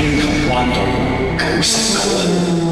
球灣號99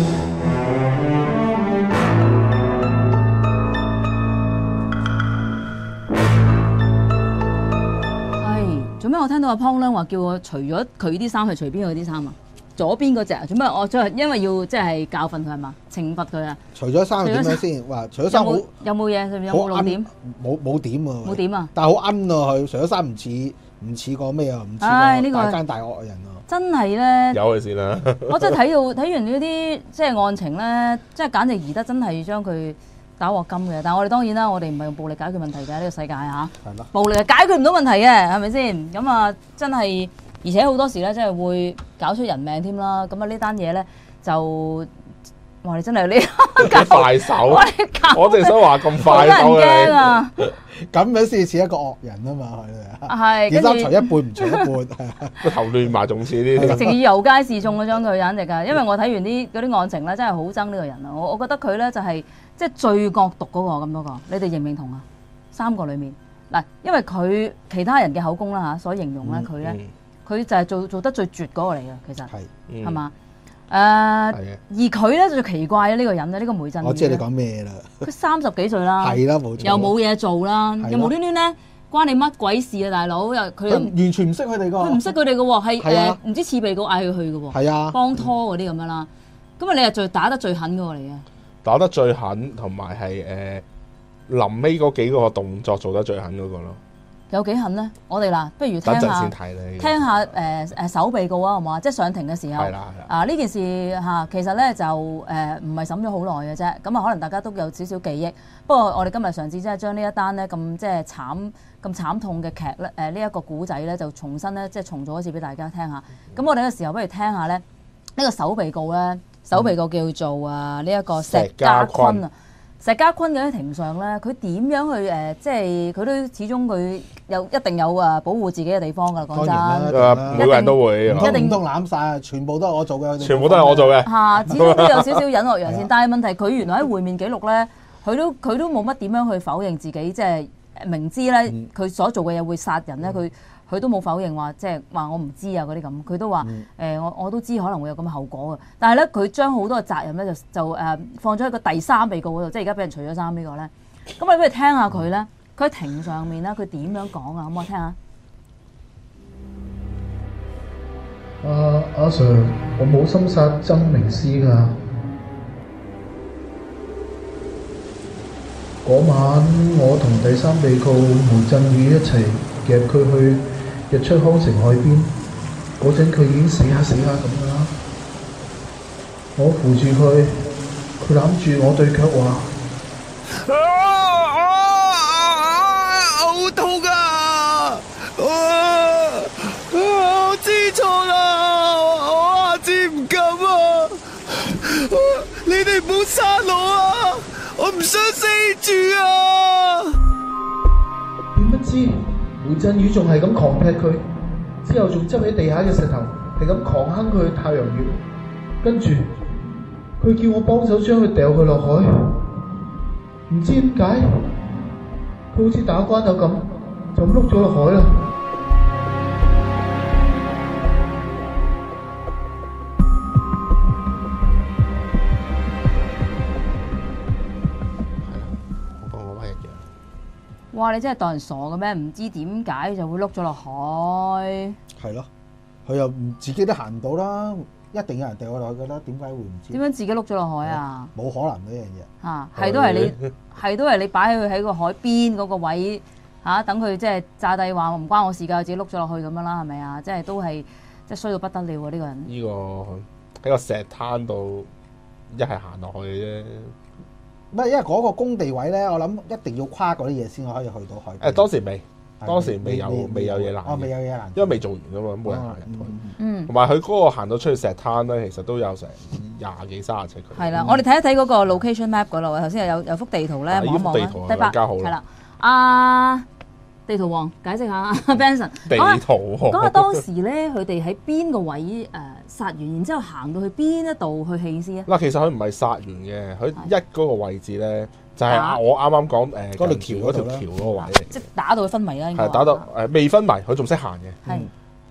做咩？我聽到阿 Pong 咧話叫我除咗佢啲衫，係除邊個啲衫啊？左邊嗰隻啊？做咩？我因為要即係教訓佢係嘛？懲罰佢啊？ 除咗衫點樣先？話除咗衫好有冇嘢？有冇露點？ 冇點喎。 冇點啊！ 但係好奀喎佢，除咗衫唔似個咩啊？唔似個大奸大惡人啊！ 真係咧， 有佢先啦。 我真係睇完呢啲即係案情咧，即係簡直宜得真係將佢打鑊金嘅。但係我哋當然啦，我哋唔係用暴力解決問題嘅呢個世界嚇。 係咯。 暴力係解決唔到問題嘅，係咪先？咁啊，真係，而且好多時咧，真係會搞出人命添啦。咁啊，呢單嘢咧就哇！你真係呢快手，我哋想話咁快手嘅啊！ 咁樣先似一個惡人啊嘛，佢係件衫除一半唔除一半， 個頭亂埋仲似呢啲。 直情要遊街示眾嗰張佢簡直㗎，因為我睇完嗰啲案情咧，真係好憎呢個人啊！我覺得佢咧就係即係最惡毒嗰個咁多個，你哋認唔認同啊？3個裡面嗱，因為佢其他人嘅口供啦嚇，所形容咧佢咧，佢就係做得最絕嗰個嚟嘅，其實係嘛？而佢咧就奇怪呢個人咧，呢個梅振宇。 我知你講咩啦？ 佢30幾歲啦， 係啦冇錯， 又冇嘢做啦，又無端端咧關你乜鬼事啊，大佬！又佢完全唔識佢哋㗎， 佢唔識佢哋嘅喎，係唔知次被告嗌佢去嘅喎， 係啊， 幫拖嗰啲咁樣啦。咁啊，你係打得最狠嗰個嚟嘅， 打得最狠，同埋係臨尾嗰幾個動作做得最狠嗰個咯。 有幾狠咧？我哋嗱，不如聽下首被告啊，好唔好啊？即係上庭嘅時候，呢件事嚇其實咧就唔係審咗好耐嘅啫。咁啊，可能大家都有少少記憶。不過我哋今日嘗試即係將呢一單咧咁即係咁慘痛嘅劇咧呢一個古仔咧，就重新咧即係重組一次俾大家聽下。咁我哋嘅時候不如聽下咧呢個首被告咧，首被告叫做呢一個石家坤啊。石家坤喺庭上咧，佢點樣去即係佢都始終佢一定有保護自己嘅地方㗎。講真， 每個人都會， 一定都攬晒，全部都係我做嘅， 全部都係我做嘅。 嚇，始終都有少少隱惡揚善，但係問題佢原來喺會面記錄咧，佢都冇乜點樣去否認自己，即係明知咧佢所做嘅嘢會殺人咧，佢都冇否認話，即係話我唔知啊嗰啲咁，佢都話我都知可能會有咁嘅後果嘅。但係咧，佢將好多嘅責任咧就放咗喺個第3被告嗰度，即係而家俾人除咗衫呢個咧。咁我哋不如聽下佢咧，佢喺庭上面咧，佢點樣講啊？可唔可以聽下？ 阿 Sir， 我冇心殺曾明思㗎。嗰晚我同第3被告梅振宇一齊夾佢去日出康城海邊，嗰陣佢已經死下咁啦。我扶住佢，佢攬住我對腳話： 好痛啊！我知錯啦，我下次唔敢啊！你哋唔好殺我啊！我唔想死住啊！ 點不知梅振宇仲係咁狂劈佢，之後仲執起地下嘅石頭，係咁狂哼佢太陽穴，跟住佢叫我幫手將佢掉佢落海，唔知點解佢好似打關斗咁，就碌咗落海啦。 哇！你真係當人傻嘅咩？唔知點解就會碌咗落海。 係咯，佢又唔自己都行唔到啦，一定有人掉佢落去㗎啦。點解會唔知？ 點樣自己碌咗落海啊？ 冇可能呢樣嘢。 嚇，係都係你擺佢喺個海邊嗰個位嚇，等佢即係炸低話唔關我事㗎，自己碌咗落去咁樣啦，係咪啊？即係都係即係衰到不得了啊！呢個人。 呢個喺個石灘度一係行落去嘅啫。 唔係，因為嗰個工地位咧，我諗一定要跨嗰啲嘢先可以去到海邊。 當時未有嘢攔。 未有嘢攔， 因為未做完㗎嘛，冇人行入去。同埋佢嗰個行到出去石灘咧，其實都有成20幾30尺距。 係啦，我哋睇一睇嗰個 location map 嗰度，頭先有幅地圖咧，望一望咧，第8係啦，地圖王解釋下 Benson。 地圖王講下當時咧，佢哋喺邊個位殺完，然之後行到去邊一度去棄屍啊？ 嗱，其實佢唔係殺完嘅，佢嗰個位置咧就係我啱啱講嗰條橋嗰個位嚟， 即係打到佢昏迷啦。 係打到未昏迷，佢仲識行嘅。 係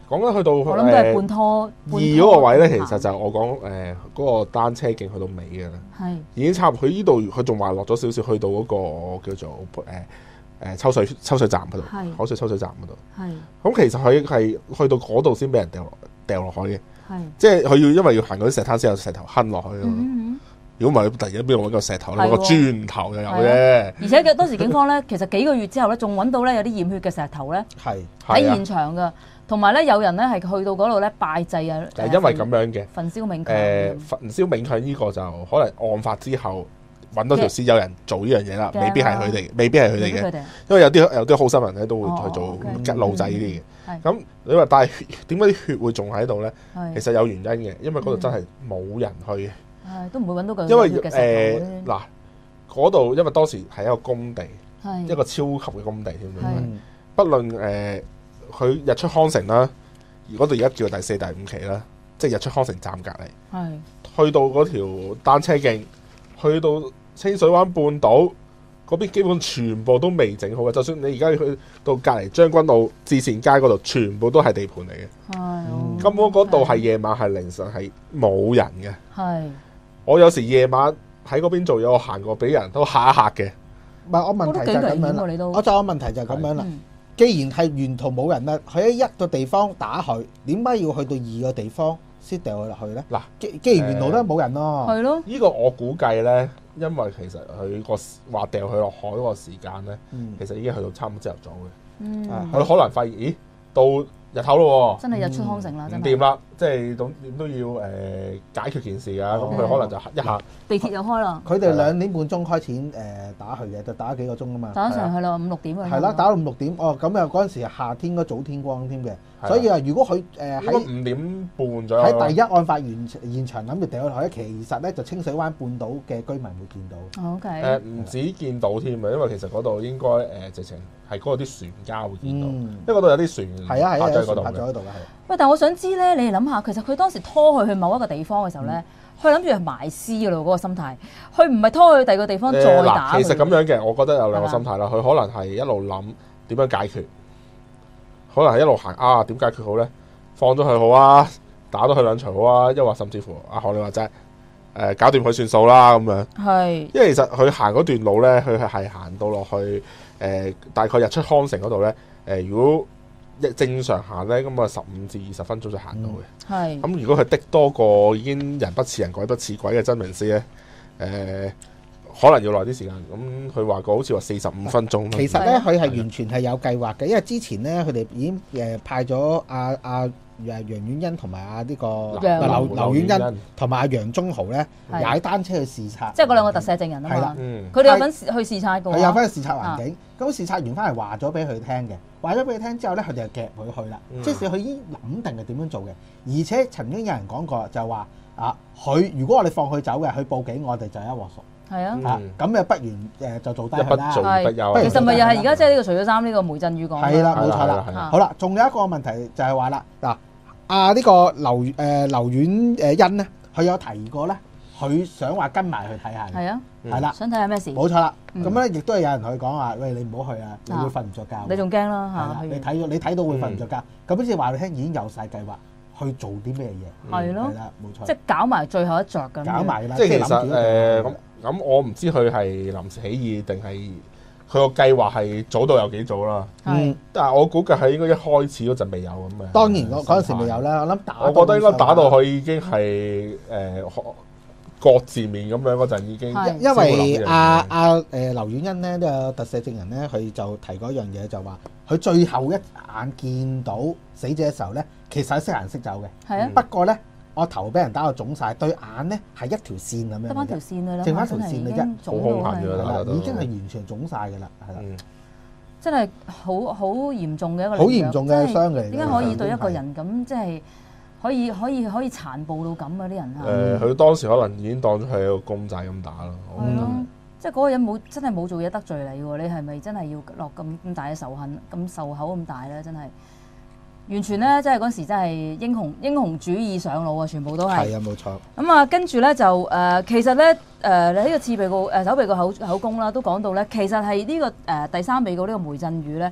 講緊去到我諗都係半拖 2嗰個位咧，其實就我講嗰個單車徑去到尾嘅啦， 係已經差唔多。佢呢度佢仲話落咗少少，去到嗰個叫做抽水站嗰度，海水抽水站嗰度。係咁，其實佢係去到嗰度先俾人掉落海嘅。係即係佢要因為要行嗰啲石灘先有石頭坑落去咯。如果唔係，突然間邊度揾個石頭咧？個磚頭就有啫。而且當時警方咧，其實幾個月之後咧，仲揾到咧有啲染血嘅石頭咧，喺現場㗎。同埋咧，有人咧係去到嗰度咧拜祭啊。 係因為咁樣嘅焚燒冥鏹。 焚燒冥鏹呢個就可能案發之後揾到條屍，有人做呢樣嘢啦，未必係佢哋，未必係佢哋嘅。因為有啲好心人咧都會去做吉路仔呢啲嘅。咁你話但係點解啲血會仲喺度咧？其實有原因嘅，因為嗰度真係冇人去。 都唔會揾到佢。 因為嗱嗰度，因為當時係一個工地，一個超級嘅工地添。不論佢日出康城啦，而嗰度而家叫第4、第5期啦，即係日出康城站隔離。去到嗰條單車徑，去到清水灣半島嗰邊，基本全部都未整好嘅。就算你而家去到隔離將軍澳至善街嗰度，全部都係地盤嚟嘅。根本嗰度係夜晚係凌晨係冇人嘅。我有時夜晚喺嗰邊做嘢，我行過俾人都嚇一嚇嘅。 唔係，我問題就係咁樣啦。我就有問題就係咁樣啦。既然係沿途冇人啦，佢喺一個地方打佢，點解要去到2個地方先掉佢落去咧？嗱，既然沿途都冇人咯， 係咯。 呢個我估計咧，因為其實佢個話掉佢落海嗰個時間咧，其實已經去到差唔多朝頭早嘅。佢可能發現，咦，到日頭咯喎， 真係日出康城啦， 唔掂啦，即係點都要解決件事㗎。咁佢可能就一下地鐵又開啦。 佢哋2點半鐘開始打佢嘅，就打咗幾個鐘啊嘛。 打上去啦，5、6點啊。 係啦，打到5、6點。哦，咁啊嗰陣時夏天嗰早天光添嘅，所以如果佢喺 5點半左右喺第一案發現場諗住掉落去，其實咧就清水灣半島嘅居民會見到。 OK。 唔止見到添啊，因為其實嗰度應該直情係嗰度啲船家會見到，因為嗰度有啲船泊咗喺度嘅。 喂，但係我想知咧，你哋諗下，其實佢當時拖佢去某一個地方嘅時候咧，佢諗住係埋屍嘅咯，嗰個心態。佢唔係拖去第二個地方再打。 其實咁樣嘅，我覺得有兩個心態啦。佢可能係一路諗點樣解決，可能係一路行點解決好咧？放咗佢好啊，打咗佢2錘好啊，抑或甚至乎學你話齋搞掂佢算數啦咁樣。係，因為其實佢行嗰段路咧，佢係行到落去大概日出康城嗰度咧。如果正常行咧，咁啊15至20分鐘就行到嘅。係。咁如果佢的多個已經人不似人鬼不似鬼嘅真命師咧，可能要耐啲時間。咁佢話過好似話45分鐘。 其實咧，佢係完全係有計劃嘅，因為之前咧佢哋已經派咗阿楊婉欣同埋呢個劉婉欣同埋阿楊宗豪咧踩單車去視察， 即係嗰2個特赦證人啊嘛。係啦，佢哋有份去視察過。 係有份去視察環境。咁視察完翻嚟話咗俾佢聽嘅，話咗俾佢聽之後咧，佢哋就夾佢去啦。即使佢已經諗定係點樣做嘅，而且曾經有人講過就話佢如果我哋放佢走嘅，佢報警，我哋就一鑊熟。係啊，咁就不如就做低佢啦。 其實咪又係而家即係呢個除咗衫呢個梅振宇講。 係啦，冇錯啦。好啦，仲有一個問題就係話啦，嗱呢個劉婉欣咧，佢有提過咧，佢想話跟埋去睇下。係啊，係啦，想睇下咩事。冇錯啦，咁咧亦都係有人同佢講話，喂，你唔好去啊，你會瞓唔着覺。 你仲驚啦嚇？ 你睇到會瞓唔着覺，咁好似話你聽已經有晒計劃去做啲咩嘢。係咯，係啦，冇錯。即係搞埋最後一着咁。搞埋啦， 即係其實咁我唔知佢係臨時起意定係佢個計劃係早到有幾早啦。但係我估計係應該一開始嗰陣未有咁嘅。 當然嗰陣時未有啦， 我覺得應該打到佢已經係各自面咁樣嗰陣已經。 因為劉婉欣咧呢個特赦證人咧，佢就提過一樣嘢，就話佢最後一眼見到死者嘅時候咧，其實係識行識走嘅。係啊，不過咧。我頭俾人打到腫晒，對眼咧係一條線咁樣，得翻條線㗎啦，剩翻條線嚟啫， 好兇狠㗎啦， 已經係完全腫晒㗎啦，係啦， 真係好嚴重嘅一個好嚴重嘅傷嚟。 點解可以對一個人咁即係可以殘暴到咁啊？啲人佢當時可能已經當咗係一個公仔咁打啦。 係咯，即係嗰個人真係冇做嘢得罪你喎，你係咪真係要落咁大嘅仇恨，咁仇口咁大咧？真係。完全咧，即係嗰時真係英雄主義上腦啊！全部都係。係啊，冇錯。咁啊，跟住咧就其實咧呢個次被告首被告口供啦，都講到咧，其實係呢個第3被告呢個梅振宇咧，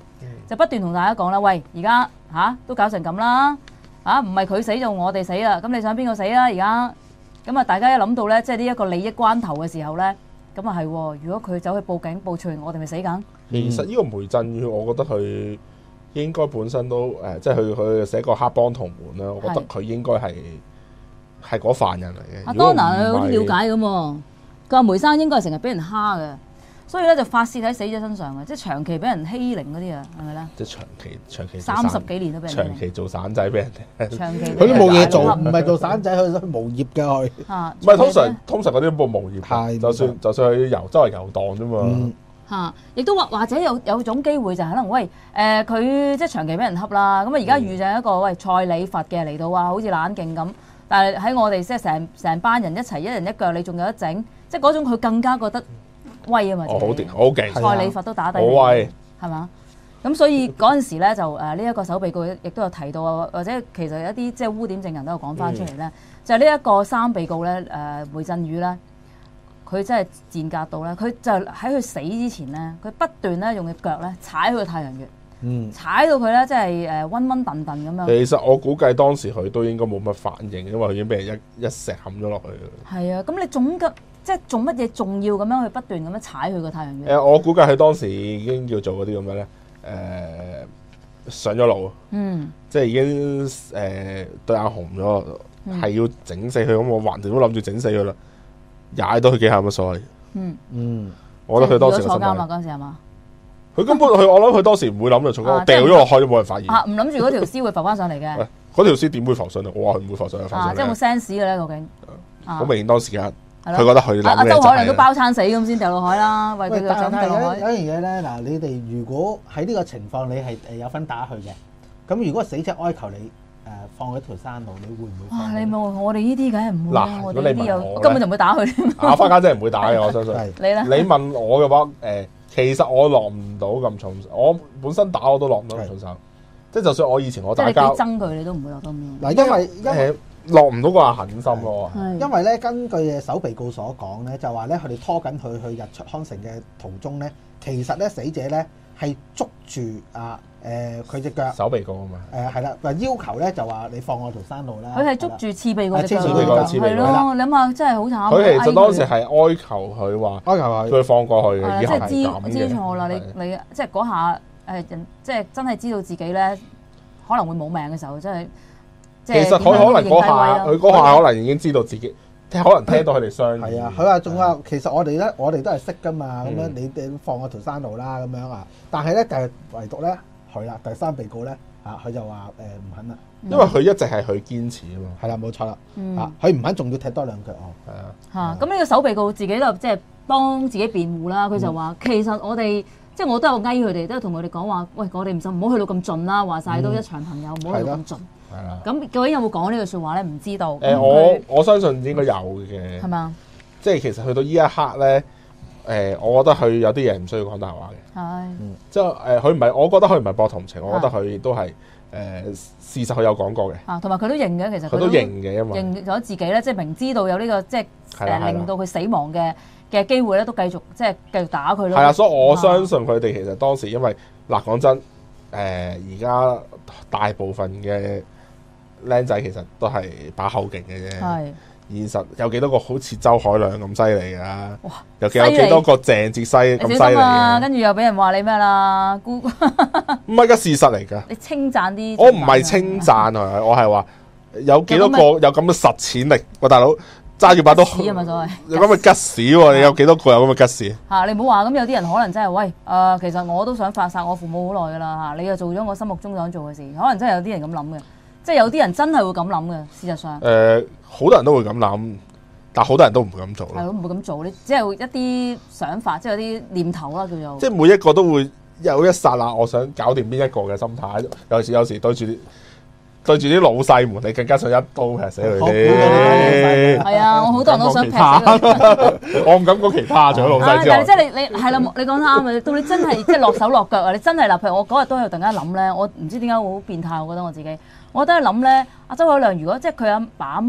就不斷同大家講啦，喂，而家都搞成咁啦，唔係佢死就我哋死啦，咁你想邊個死啊？而家咁啊，大家一諗到咧，即係呢一個利益關頭嘅時候咧，咁啊係，如果佢走去報警報傳，我哋咪死緊。 其實呢個梅振宇，我覺得佢應該本身都即係佢寫個黑幫同門啦，我覺得佢應該係嗰犯人嚟嘅。 阿 Donna 有啲了解咁喎，佢話梅生應該係成日俾人蝦嘅。所以咧就發泄喺死者身上嘅，即係長期俾人欺凌嗰啲啊，係咪咧？即係長期 30 幾年都俾人長期做散仔俾人哋， 長期佢都冇嘢做，唔係做散仔，佢無業嘅佢。 唔係通常嗰啲都冇無業，就算去周圍遊蕩啫嘛。 亦都或者有種機會就係可能喂佢即係長期俾人恰啦，咁啊而家遇上一個喂蔡李佛嘅嚟到好似冷勁咁，但係喺我哋即係成班人一齊一人一腳，你仲有得整，即係嗰種佢更加覺得威啊嘛！ 好勁， 蔡李佛都打低你， 好威， 係嘛？咁所以嗰陣時咧就呢一個首被告亦都有提到啊，或者其實有一啲即係污點證人都有講翻出嚟咧，就係呢一個3被告咧梅振宇咧，佢真係賤格到咧，佢就喺佢死之前咧，佢不斷咧用隻腳咧踩佢個太陽穴，踩到佢咧即係暈暈頓頓咁樣。 其實我估計當時佢都應該冇乜反應，因為佢已經俾人一石冚咗落去。係啊，咁你即係做乜嘢重要咁樣去不斷咁樣踩佢個太陽穴？ 我估計佢當時已經要做嗰啲咁樣咧，上咗腦，即係已經對眼紅咗，係要整死佢咁，我橫掂都諗住整死佢啦，踩到佢幾下乜所謂？我覺得佢當時坐監啦嗰陣時係嘛？ 佢根本我諗佢當時唔會諗就坐監，掉咗落去都冇人發現。 唔諗住嗰條屍會浮翻上嚟嘅。 嗰條屍點會浮上嚟？我話佢唔會浮上嚟。 即係有冇 sense 嘅咧？究竟？ 好明顯當時間。佢覺得佢阿周凱亮都包餐死咁先掉落海啦，為佢個獎掉落海。 有樣嘢咧，嗱，你哋如果喺呢個情況，你係有份打佢嘅，咁如果死者哀求你放佢條山路，你會唔會放？ 你冇我哋呢啲梗係唔會啦，我哋呢啲又根本就唔會打佢。 阿花家真係唔會打嘅，我相信。 你咧？ 你問我嘅話，其實我落唔到咁重，我本身打我都落唔到咁重手，即係就算我以前我打交， 即係你憎佢，你都唔會落得咁。 嗱，因為落唔到個狠心咯， 因為咧根據首被告所講咧，就話咧佢哋拖緊佢去日出康城嘅途中咧，其實咧死者咧係捉住佢隻腳。 首被告啊嘛。 係啦，話要求咧就話你放我條山路啦。 佢係捉住次被告隻腳。 係咯，你諗下真係好慘。 佢其實當時係哀求佢話，佢放過去嘅，以後係咁嘅。 知錯啦，你即係嗰下即係真係知道自己咧可能會冇命嘅時候，真係。 其實佢可能嗰下可能已經知道自己，可能聽到佢哋相。 係啊，佢話仲話其實我哋都係識㗎嘛，咁樣你放我條山路啦，咁樣啊。但係咧就係唯獨咧佢啦，第3被告咧佢就話唔肯啦。 因為佢一直係佢堅持啊嘛。 係啦，冇錯啦。佢唔肯，仲要踢多2腳哦。 係啊。咁呢個首被告自己就即係幫自己辯護啦。佢就話其實我哋即係我都有翳佢哋，都同佢哋講話，喂，我哋唔好去到咁盡啦。話晒都一場朋友，唔好去到咁盡。咁究竟有冇講呢句説話咧？唔知道。 我相信應該有嘅。 係嘛？ 即係其實去到呢一刻咧，我覺得佢有啲嘢唔需要講大話嘅。 係。 即係佢唔係，我覺得佢唔係博同情，我覺得佢亦都係事實，佢有講過嘅。 同埋佢都認嘅，其實。佢都認嘅，因為認咗自己咧，即係明知道有呢個即係令到佢死亡嘅機會咧，都繼續打佢咯。 係啊，所以我相信佢哋其實當時因為嗱講真，而家大部分嘅僆仔其實都係把口勁嘅啫， 係現實有幾多個好似周凱亮咁犀利㗎？哇！有幾多個鄭捷西咁犀利嘅？ 跟住又俾人話你咩啦？唔係個事實嚟㗎。 你稱讚啲， 我唔係稱讚佢，我係話有幾多個有咁嘅實踐力？喂，大佬揸住把刀， 有咁嘅吉屎喎！你有幾多個有咁嘅吉屎？ 你唔好話咁，有啲人可能真係喂其實我都想發殺我父母好耐㗎啦嚇，你又做咗我心目中想做嘅事，可能真係有啲人咁諗嘅。即係有啲人真係會咁諗嘅，事實上。 好多人都會咁諗，但好多人都唔會咁做咯。 係咯，唔會咁做，你只係一啲想法，即係有啲念頭啦，叫做。 即係每一個都會有一剎那，我想搞掂邊一個嘅心態。有時對住啲老細們，你更加想一刀劈死佢啲。 係啊，我好多人都想劈死佢。 我唔敢講其他，除咗老細之外。 即係你係啦，你講得啱啊！到你真係即係落手落腳啊！你真係嗱，譬如我嗰日都喺度突然間諗咧，我唔知點解會好變態，我覺得我自己。我都係諗咧，阿周凱亮如果即係佢阿爸阿媽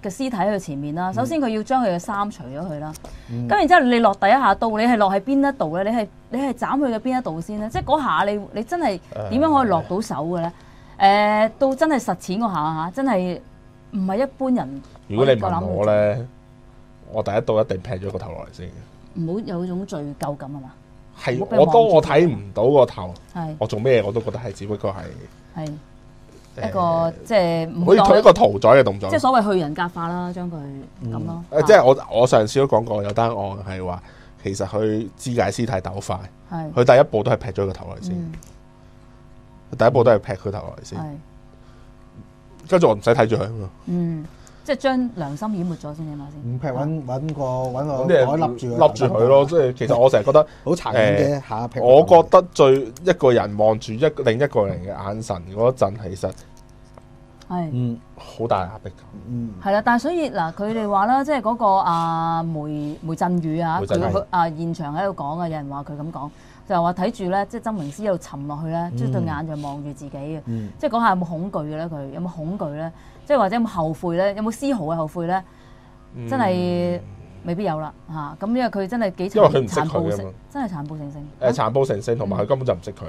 嘅屍體喺佢前面啦。首先佢要將佢嘅衫除咗佢啦，咁然之後你落第一下刀，你係落喺邊一度咧？你係斬佢嘅邊一度先咧？即係嗰下你真係點樣可以落到手嘅咧？到真係實踐嗰下嚇，真係唔係一般人。 如果你問我咧，我第一刀一定劈咗個頭落嚟先嘅。唔好有種罪疚感啊嘛。 係，當我睇唔到個頭，我做咩我都覺得係，只不過係一個即係可以佢一個屠宰嘅動作， 即係所謂去人格化啦，將佢咁咯。 即係我上次都講過有單案係話，其實佢肢解屍體鬥快，佢第一步都係劈咗個頭落嚟先，第一步都係劈佢頭落嚟先，跟住我唔使睇住佢啊嘛。 即係將良心淹沒咗先，起碼先。 唔劈揾個袋笠住佢咯。即係其實我成日覺得好殘忍嘅下劈。 我覺得一個人望住另一個人嘅眼神嗰陣，其實係好大壓迫感。 係啦，但係所以嗱，佢哋話啦，即係嗰個梅振宇啊，佢現場喺度講啊，有人話佢咁講，就係話睇住咧，即係曾明師喺度沉落去咧，即係對眼就望住自己嘅，即係嗰下有冇恐懼嘅咧？佢有冇恐懼咧？即係或者有冇後悔咧？有冇絲毫嘅後悔咧？真係未必有啦嚇。咁因為佢真係幾殘暴性，真係殘暴成性。 殘暴成性，同埋佢根本就唔識佢。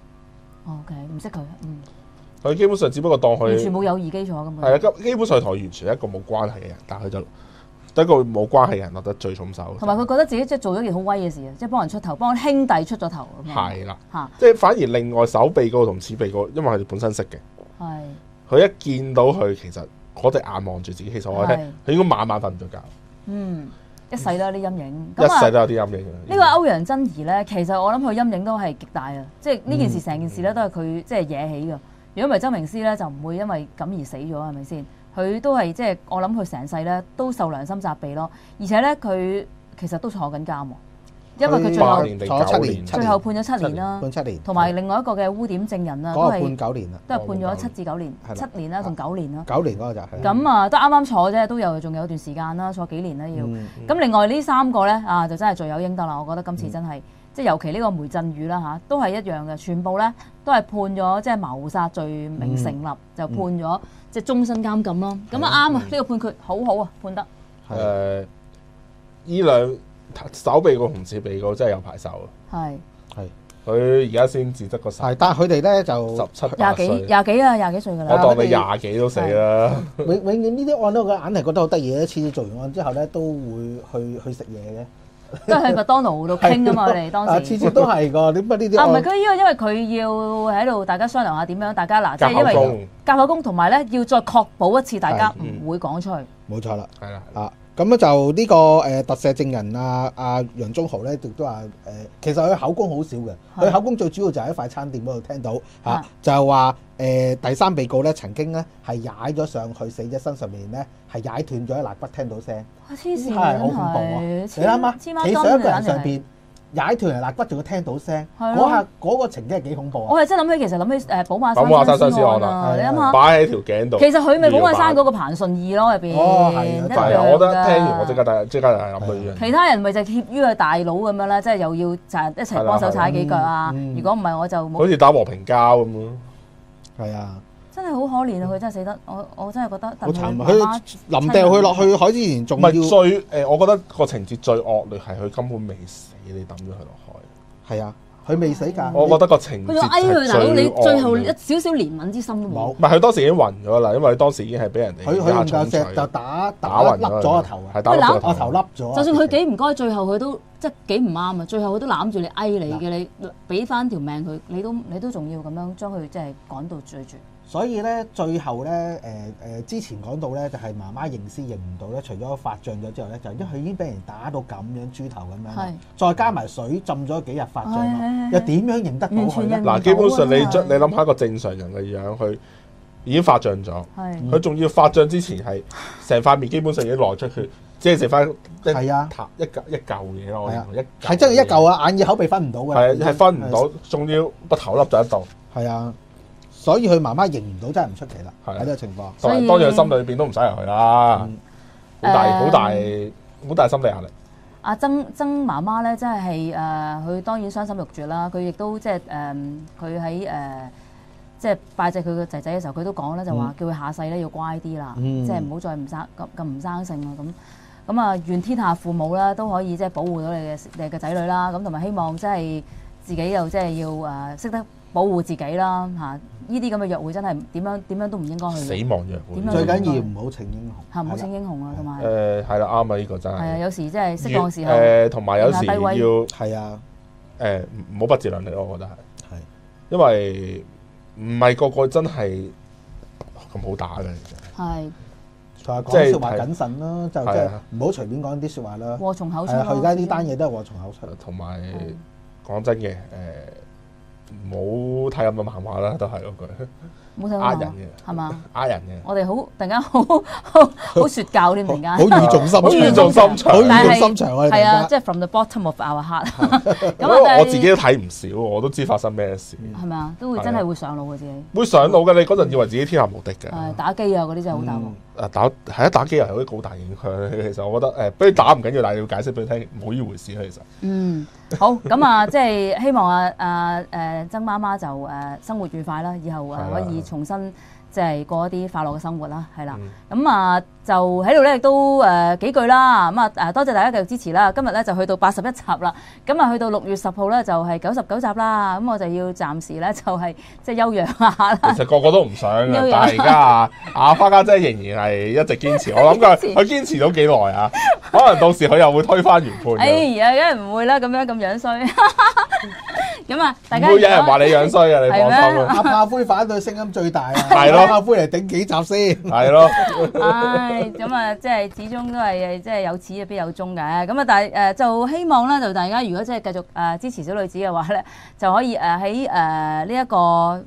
OK，唔識佢， 佢基本上只不過當佢完全冇友誼基礎咁。 係啊，基本上同佢完全係一個冇關係嘅人，但係佢就得一個冇關係嘅人落得最重手。 同埋佢覺得自己即係做咗件好威嘅事啊，即係幫人出頭，幫兄弟出咗頭咁。 係啦，嚇，即係反而另外首被告同次被告，因為佢哋本身識嘅。係。佢一見到佢，其實嗰隻眼望住自己，其實我聽佢應該晚晚瞓唔着覺。 一世都有啲陰影。 一世都有啲陰影。 呢個歐陽珍怡咧，其實我諗佢陰影都係極大啊！即係呢件事成件事咧，都係佢即係惹起㗎。如果唔係周明思咧，就唔會因為咁而死咗，係咪先？佢都係即係我諗佢成世咧都受良心責備咯。而且咧，佢其實都坐緊監喎。因為佢最後坐7年， 最後判咗7年啦， 判7年， 同埋另外一個嘅污點證人啦， 都係判9年啦， 都係判咗7至9年，7年啦同9年啦。 9年嗰個就係咁啊，都啱啱坐啫，都仲有段時間啦，坐幾年啦要。咁另外呢3個咧就真係罪有應得啦。我覺得今次真係即係尤其呢個梅振宇啦嚇，都係一樣嘅，全部咧都係判咗即係謀殺罪名成立，就判咗即係終身監禁咯。咁啊啱啊，呢個判決好好啊，判得。 依兩首被告同次被告真係有排受啊！係佢而家先至得個10， 但係佢哋咧就 17、20幾歲㗎啦。 我當你20幾都死啦！ 永遠呢啲案咧，我硬係覺得好得意嘅。次次做完案之後咧，都會去食嘢嘅， 都係麥當勞度傾㗎嘛。我哋當時次次都係㗎。點解呢啲？ 唔係佢因為佢要喺度大家商量下點樣，大家嗱即係因為夾口供，同埋咧要再確保一次，大家唔會講出去。 冇錯啦， 係啦， 咁咧就呢個特赦證人阿楊宗豪咧，亦都話其實佢口供好少嘅，佢口供最主要就喺快餐店嗰度聽到就係話第3被告咧曾經咧係踩咗上去死者身上面咧，係踩斷咗一肋骨，聽到聲， 黐線， 係好恐怖啊！你諗下，企上一個人上邊。踩斷人肋骨仲要聽到聲，嗰下嗰個情景係幾恐怖啊！ 我係真諗起，其實諗起寶馬山相思案啊！你諗下， 擺喺條頸度。 其實佢咪寶馬山嗰個彭順義咯入邊。 係啊，我覺得聽完我即刻就係諗到呢樣。 其他人咪就協於佢大佬咁樣啦，即係又要就一齊幫手踩幾腳啊！如果唔係我就冇。 好似打和平交咁咯。 係啊。 真係好可憐啊！佢真係死得，我真係覺得。 好慘啊！佢臨掉佢落去海之前，仲要我覺得個情節最惡劣係佢根本未死，你抌咗佢落海。 係啊，佢未死㗎。 我覺得個情節係佢大佬，你最後一少少憐憫之心都冇。 唔係佢當時已經暈咗啦，因為佢當時已經係俾人哋佢用嚿石就打暈咗個頭啊！個頭笠咗。 就算佢幾唔該，最後佢都即係幾唔啱啊！最後佢都攬住你你嘅，你俾翻條命佢，你都仲要咁樣將佢即係趕到最絕。 所以咧，最後咧，之前講到咧，就係媽媽認屍認唔到咧，除咗發脹咗之後咧，就因為佢已經俾人打到咁樣豬頭咁樣，再加埋水浸咗幾日發脹，又點樣認得到佢咧？ 嗱，基本上你諗下一個正常人嘅樣，佢已經發脹咗，佢仲要發脹之前係成塊面基本上已經流出血，即係剩翻一嚿嘢咯， 係真係一嚿啊！眼耳口鼻分唔到嘅， 係分唔到，仲要個頭笠就喺度， 係啊。所以佢媽媽認唔到真係唔出奇啦，喺呢個情況。 當然佢心裏邊都唔使入去啦，好大心理壓力。 阿曾媽媽咧，真係佢當然傷心欲絕啦。佢亦都即係佢喺即係拜祭佢個仔仔嘅時候，佢都講咧就話叫佢下世咧要乖啲啦，即係唔好再咁唔生性啦咁啊，願天下父母啦都可以即係保護到你嘅仔女啦，咁同埋希望即係自己又即係要識得保護自己啦嚇。呢啲咁嘅約會真係點樣都唔應該去。 死亡約會最緊要唔好逞英雄嚇，唔好逞英雄啊，同埋係啦啱啊，呢個真係。係啊，有時即係適當時候同埋有時要係啊唔好不自量力咯，我覺得係因為唔係個個真係咁好打嘅，其實係。 講説話謹慎啦，就即係唔好隨便講啲説話啦。 禍從口出。 佢而家呢單嘢都係禍從口出。 同埋講真嘅，唔好睇咁多漫畫啦，都係嗰句。 冇睇呃人嘅， 係嘛？ 呃人嘅。 我哋好突然間好説教添，突然間。 好語重心長， 好語重心長， 好語重心長。 係啊，即係 from the bottom of our heart。 咁我自己都睇唔少，我都知發生咩事。 係咪啊？都會真係會上腦嘅自己。會上腦嘅，你嗰陣以為自己天下無敵嘅。 係打機啊，嗰啲真係好大鑊。 打機又係好大影響。其實我覺得俾你打唔緊要，但係要解釋俾你聽，冇呢回事其實。 好咁啊，即係希望曾媽媽就生活愉快啦，以後可以重新即係過一啲快樂嘅生活啦，係啦。咁啊就喺度咧亦都幾句啦。咁啊多謝大家繼續支持啦。今日咧就去到81集啦。咁啊去到6月10號咧就係99集啦。咁我就要暫時咧就係即係休養下啦。 其實個個都唔想嘅，但係而家阿花家姐仍然係一直堅持。我諗佢堅持咗幾耐啊？可能到時佢又會推翻原判。 哎呀，梗係唔會啦，咁樣衰。咁啊，大家唔會有人話你樣衰嘅，你放心啦。 阿炮灰反對聲音最大啊！ 係咯， 炮灰嚟頂幾集先。 係咯。 唉，咁啊，即係始終都係即係有始必有終嘅。咁啊，但係就希望咧，就大家如果真係繼續支持小女子嘅話咧，就可以喺呢一個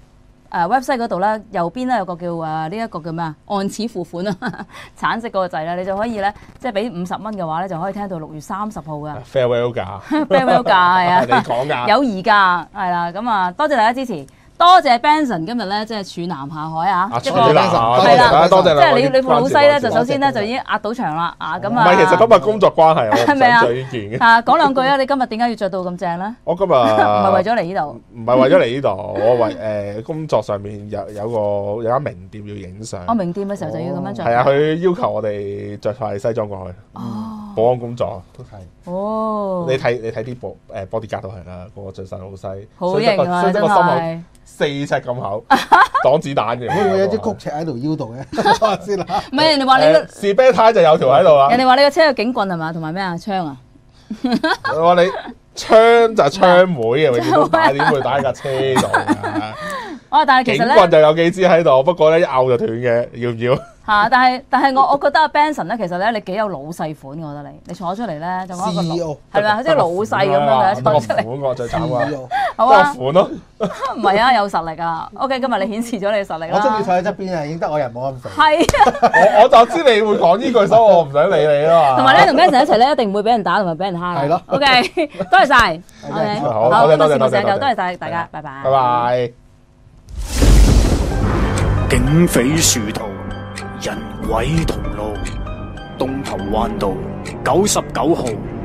website 嗰度咧，右邊咧有個叫呢一個叫咩啊？按此付款啊，橙色嗰個掣咧，你就可以咧，即係俾50蚊嘅話咧，就可以聽到6月30號嘅 farewell 價 ，farewell 價係啊， 你講㗎， 友誼價係啦。咁啊，多謝大家支持。多謝 Benson 今日咧，即係處男下海啊！ 處男係啦， 多謝即係你副老西咧，就首先咧就已經壓到場啦啊！咁啊， 唔係，其實今日工作關係，我唔想着呢件嘅。 講兩句啊！你今日點解要着到咁正咧？ 我今日唔係為咗嚟呢度， 唔係為咗嚟呢度，我為工作上面有間名店要影相。 我名店嘅時候就要咁樣着。 係啊，佢要求我哋着晒西裝過去。保安工作都係。 哦。 你睇啲bodyguard 都係啦，個個着晒好西。 好型啊！真係。 4尺咁厚，擋子彈嘅。 會唔會有啲曲尺喺度腰度嘅？先啦。 唔係人哋話你個士啤呔就有條喺度啦。 人哋話你個車有警棍係嘛？同埋咩啊？槍啊？ 我話你槍就係槍妹嘅，永遠都打，點會打喺架車度啊？ 但係其實咧， 警棍就有幾支喺度，不過咧一拗就斷嘅，要唔要？ 但係我覺得阿 Benson 咧，其實咧你幾有老細款，我覺得你坐出嚟咧就講一個係咪啊？即係老細咁樣嘅坐出嚟。 款我最慘啊！ 好啊， 款咯。 唔係啊，有實力啊。OK，今日你顯示咗你嘅實力啦。 我中意坐喺側邊啊，認得我人冇咁肥。 係我就知你會講呢句，所以我唔想理你啊嘛。 同埋咧，同 Benson 一齊咧，一定唔會俾人打同埋俾人蝦。 係咯。 OK，多謝晒。OK，好，多謝多謝大家，拜拜。 拜拜。 警匪殊途，人鬼同路，東頭灣道99號。